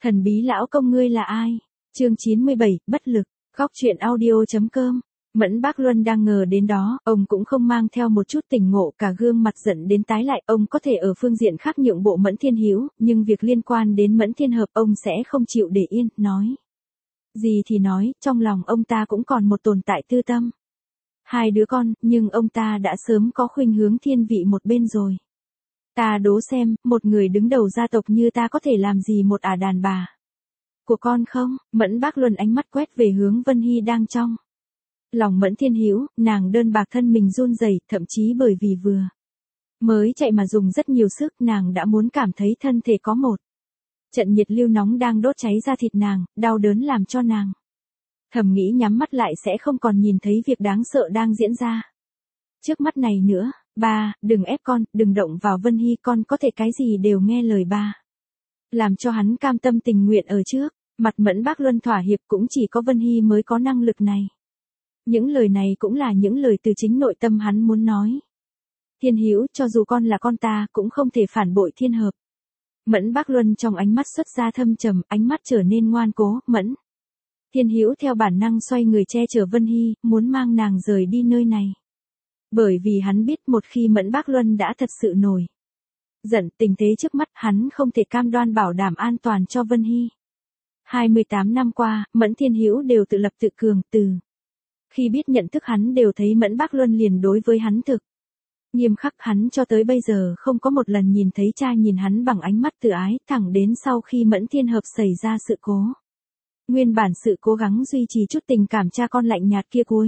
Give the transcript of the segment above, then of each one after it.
Thần bí lão công ngươi là ai? Chương 97, bất lực. Góc truyện audio.com. Mẫn Bác Luân đang ngờ đến đó, ông cũng không mang theo một chút tỉnh ngộ, cả gương mặt giận đến tái lại. Ông có thể ở phương diện khác nhượng bộ Mẫn Thiên Hữu, nhưng việc liên quan đến Mẫn Thiên Hợp ông sẽ không chịu để yên, nói. Gì thì nói, trong lòng ông ta cũng còn một tồn tại tư tâm. Hai đứa con, nhưng ông ta đã sớm có khuynh hướng thiên vị một bên rồi. Ta đố xem, một người đứng đầu gia tộc như ta có thể làm gì một đàn bà của con không? Mẫn Bác Luân ánh mắt quét về hướng Vân Hy đang trong lòng Mẫn Thiên Hữu, nàng đơn bạc thân mình run rẩy, thậm chí bởi vì vừa mới chạy mà dùng rất nhiều sức, nàng đã muốn cảm thấy thân thể có một trận nhiệt lưu nóng đang đốt cháy ra thịt nàng, đau đớn làm cho nàng thầm nghĩ nhắm mắt lại sẽ không còn nhìn thấy việc đáng sợ đang diễn ra trước mắt này nữa. Ba, đừng ép con, đừng động vào Vân Hy, con có thể cái gì đều nghe lời ba. Làm cho hắn cam tâm tình nguyện ở trước, mặt Mẫn Bác Luân thỏa hiệp, cũng chỉ có Vân Hy mới có năng lực này. Những lời này cũng là những lời từ chính nội tâm hắn muốn nói. Thiên Hữu, cho dù con là con ta, cũng không thể phản bội Thiên Hợp. Mẫn Bác Luân trong ánh mắt xuất ra thâm trầm, ánh mắt trở nên ngoan cố. Mẫn Thiên Hữu theo bản năng xoay người che chở Vân Hy, muốn mang nàng rời đi nơi này. Bởi vì hắn biết một khi Mẫn Bác Luân đã thật sự nổi giận, tình thế trước mắt hắn không thể cam đoan bảo đảm an toàn cho Vân Hy. 28 năm qua, Mẫn Thiên Hữu đều tự lập tự cường, từ khi biết nhận thức hắn đều thấy Mẫn Bác Luân liền đối với hắn thực nghiêm khắc, hắn cho tới bây giờ không có một lần nhìn thấy cha nhìn hắn bằng ánh mắt tự ái, thẳng đến sau khi Mẫn Thiên Hợp xảy ra sự cố. Nguyên bản sự cố gắng duy trì chút tình cảm cha con lạnh nhạt kia cuối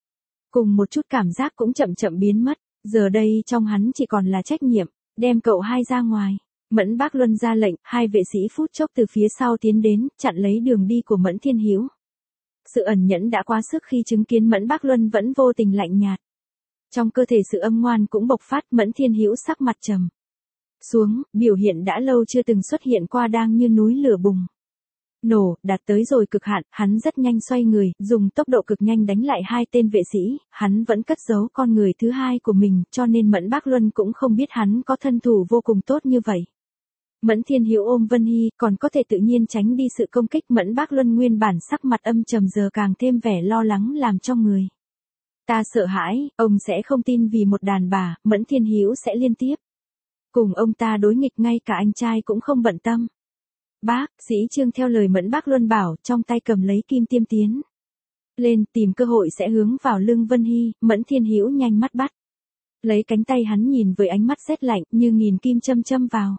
cùng một chút cảm giác cũng chậm chậm biến mất, giờ đây trong hắn chỉ còn là trách nhiệm, đem cậu hai ra ngoài. Mẫn Bác Luân ra lệnh, hai vệ sĩ phút chốc từ phía sau tiến đến, chặn lấy đường đi của Mẫn Thiên Hữu. Sự ẩn nhẫn đã quá sức khi chứng kiến Mẫn Bác Luân vẫn vô tình lạnh nhạt. Trong cơ thể sự âm ngoan cũng bộc phát, Mẫn Thiên Hữu sắc mặt trầm xuống, biểu hiện đã lâu chưa từng xuất hiện qua đang như núi lửa bùng nổ, đạt tới rồi cực hạn, hắn rất nhanh xoay người, dùng tốc độ cực nhanh đánh lại hai tên vệ sĩ, hắn vẫn cất giấu con người thứ hai của mình, cho nên Mẫn Bác Luân cũng không biết hắn có thân thủ vô cùng tốt như vậy. Mẫn Thiên Hữu ôm Vân Hy, còn có thể tự nhiên tránh đi sự công kích. Mẫn Bác Luân nguyên bản sắc mặt âm trầm giờ càng thêm vẻ lo lắng làm cho người ta sợ hãi, ông sẽ không tin vì một đàn bà, Mẫn Thiên Hữu sẽ liên tiếp cùng ông ta đối nghịch, ngay cả anh trai cũng không bận tâm. Bác, sĩ Trương theo lời Mẫn Bác Luân bảo, trong tay cầm lấy kim tiêm tiến lên, tìm cơ hội sẽ hướng vào lưng Vân Hy. Mẫn Thiên Hữu nhanh mắt bắt lấy cánh tay hắn, nhìn với ánh mắt rét lạnh, như nghìn kim châm châm vào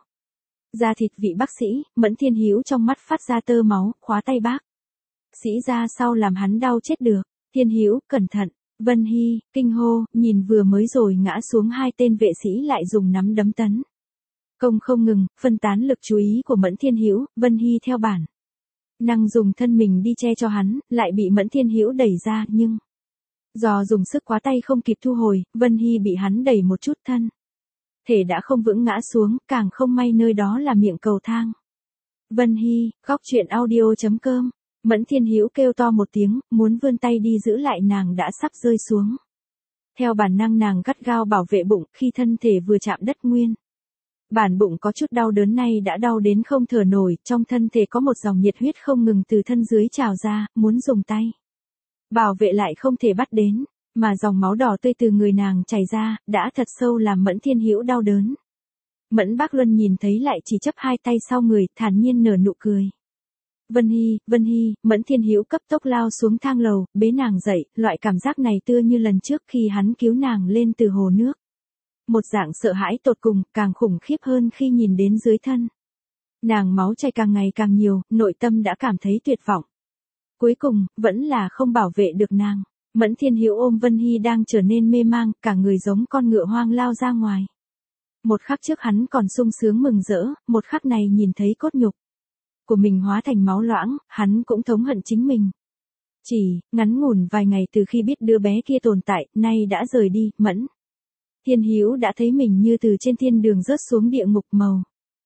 da thịt. Vị bác sĩ, Mẫn Thiên Hữu trong mắt phát ra tơ máu, khóa tay bác sĩ ra sau làm hắn đau chết được. Thiên Hữu, cẩn thận. Vân Hy kinh hô, nhìn vừa mới rồi ngã xuống hai tên vệ sĩ lại dùng nắm đấm tấn công không ngừng, phân tán lực chú ý của Mẫn Thiên Hữu. Vân Hy theo bản năng dùng thân mình đi che cho hắn, lại bị Mẫn Thiên Hữu đẩy ra, nhưng do dùng sức quá tay không kịp thu hồi, Vân Hy bị hắn đẩy một chút, thân thể đã không vững ngã xuống, càng không may nơi đó là miệng cầu thang. Vân Hy, góc truyện audio.com. Mẫn Thiên Hữu kêu to một tiếng, muốn vươn tay đi giữ lại nàng đã sắp rơi xuống. Theo bản năng nàng gắt gao bảo vệ bụng, khi thân thể vừa chạm đất nguyên bản bụng có chút đau đớn, nay đã đau đến không thở nổi, trong thân thể có một dòng nhiệt huyết không ngừng từ thân dưới trào ra, muốn dùng tay bảo vệ lại không thể bắt đến, mà dòng máu đỏ tươi từ người nàng chảy ra, đã thật sâu làm Mẫn Thiên Hữu đau đớn. Mẫn Bác Luân nhìn thấy lại chỉ chấp hai tay sau người, thản nhiên nở nụ cười. Vân Hy, Mẫn Thiên Hữu cấp tốc lao xuống thang lầu, bế nàng dậy, loại cảm giác này tựa như lần trước khi hắn cứu nàng lên từ hồ nước. Một dạng sợ hãi tột cùng, càng khủng khiếp hơn khi nhìn đến dưới thân nàng máu chảy càng ngày càng nhiều, nội tâm đã cảm thấy tuyệt vọng. Cuối cùng, vẫn là không bảo vệ được nàng. Mẫn Thiên Hữu ôm Vân Hy đang trở nên mê mang, cả người giống con ngựa hoang lao ra ngoài. Một khắc trước hắn còn sung sướng mừng rỡ, một khắc này nhìn thấy cốt nhục của mình hóa thành máu loãng, hắn cũng thống hận chính mình. Chỉ ngắn ngủn vài ngày từ khi biết đứa bé kia tồn tại, nay đã rời đi. Mẫn Thiên Hữu đã thấy mình như từ trên thiên đường rớt xuống địa ngục, màu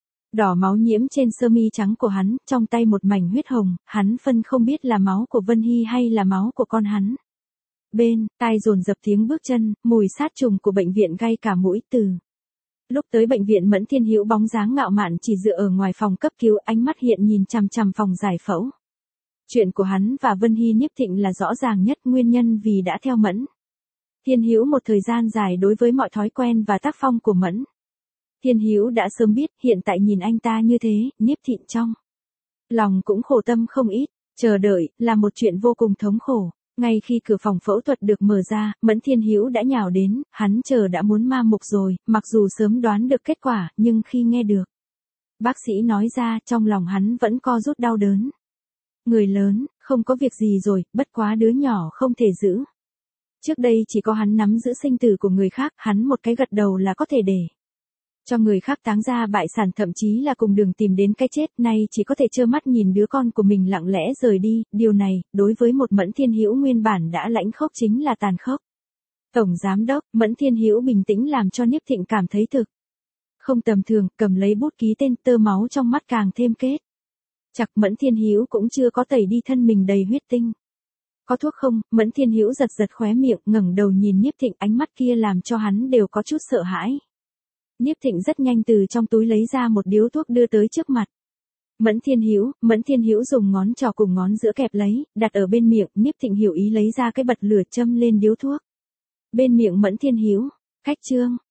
đỏ máu nhiễm trên sơ mi trắng của hắn, trong tay một mảnh huyết hồng, hắn phân không biết là máu của Vân Hy hay là máu của con hắn. Bên tai dồn dập tiếng bước chân, mùi sát trùng của bệnh viện gay cả mũi. Từ Lúc tới bệnh viện Mẫn Thiên Hữu bóng dáng ngạo mạn chỉ dựa ở ngoài phòng cấp cứu, ánh mắt hiện nhìn chằm chằm phòng giải phẫu. Chuyện của hắn và Vân Hy Niếp Thịnh là rõ ràng nhất, nguyên nhân vì đã theo Mẫn Thiên Hữu một thời gian dài đối với mọi thói quen và tác phong của Mẫn Thiên Hữu đã sớm biết, hiện tại nhìn anh ta như thế, Niếp Thịnh trong lòng cũng khổ tâm không ít, chờ đợi là một chuyện vô cùng thống khổ. Ngay khi cửa phòng phẫu thuật được mở ra, Mẫn Thiên Hữu đã nhào đến, hắn chờ đã muốn ma mục rồi, mặc dù sớm đoán được kết quả, nhưng khi nghe được bác sĩ nói ra, trong lòng hắn vẫn co rút đau đớn. Người lớn, không có việc gì rồi, bất quá đứa nhỏ không thể giữ. Trước đây chỉ có hắn nắm giữ sinh tử của người khác, hắn một cái gật đầu là có thể để cho người khác táng ra bại sản, thậm chí là cùng đường tìm đến cái chết, nay chỉ có thể trơ mắt nhìn đứa con của mình lặng lẽ rời đi, điều này, đối với một Mẫn Thiên Hữu nguyên bản đã lãnh khốc chính là tàn khốc. Tổng giám đốc, Mẫn Thiên Hữu bình tĩnh làm cho Niếp Thịnh cảm thấy thực không tầm thường, cầm lấy bút ký tên, tơ máu trong mắt càng thêm kết chặt. Mẫn Thiên Hữu cũng chưa có tẩy đi thân mình đầy huyết tinh. Có thuốc không? Mẫn Thiên Hữu giật giật khóe miệng, ngẩng đầu nhìn Niếp Thịnh, ánh mắt kia làm cho hắn đều có chút sợ hãi. Niếp Thịnh rất nhanh từ trong túi lấy ra một điếu thuốc đưa tới trước mặt Mẫn Thiên Hữu dùng ngón trỏ cùng ngón giữa kẹp lấy, đặt ở bên miệng, Niếp Thịnh hiểu ý lấy ra cái bật lửa châm lên điếu thuốc. Bên miệng Mẫn Thiên Hữu, cách chương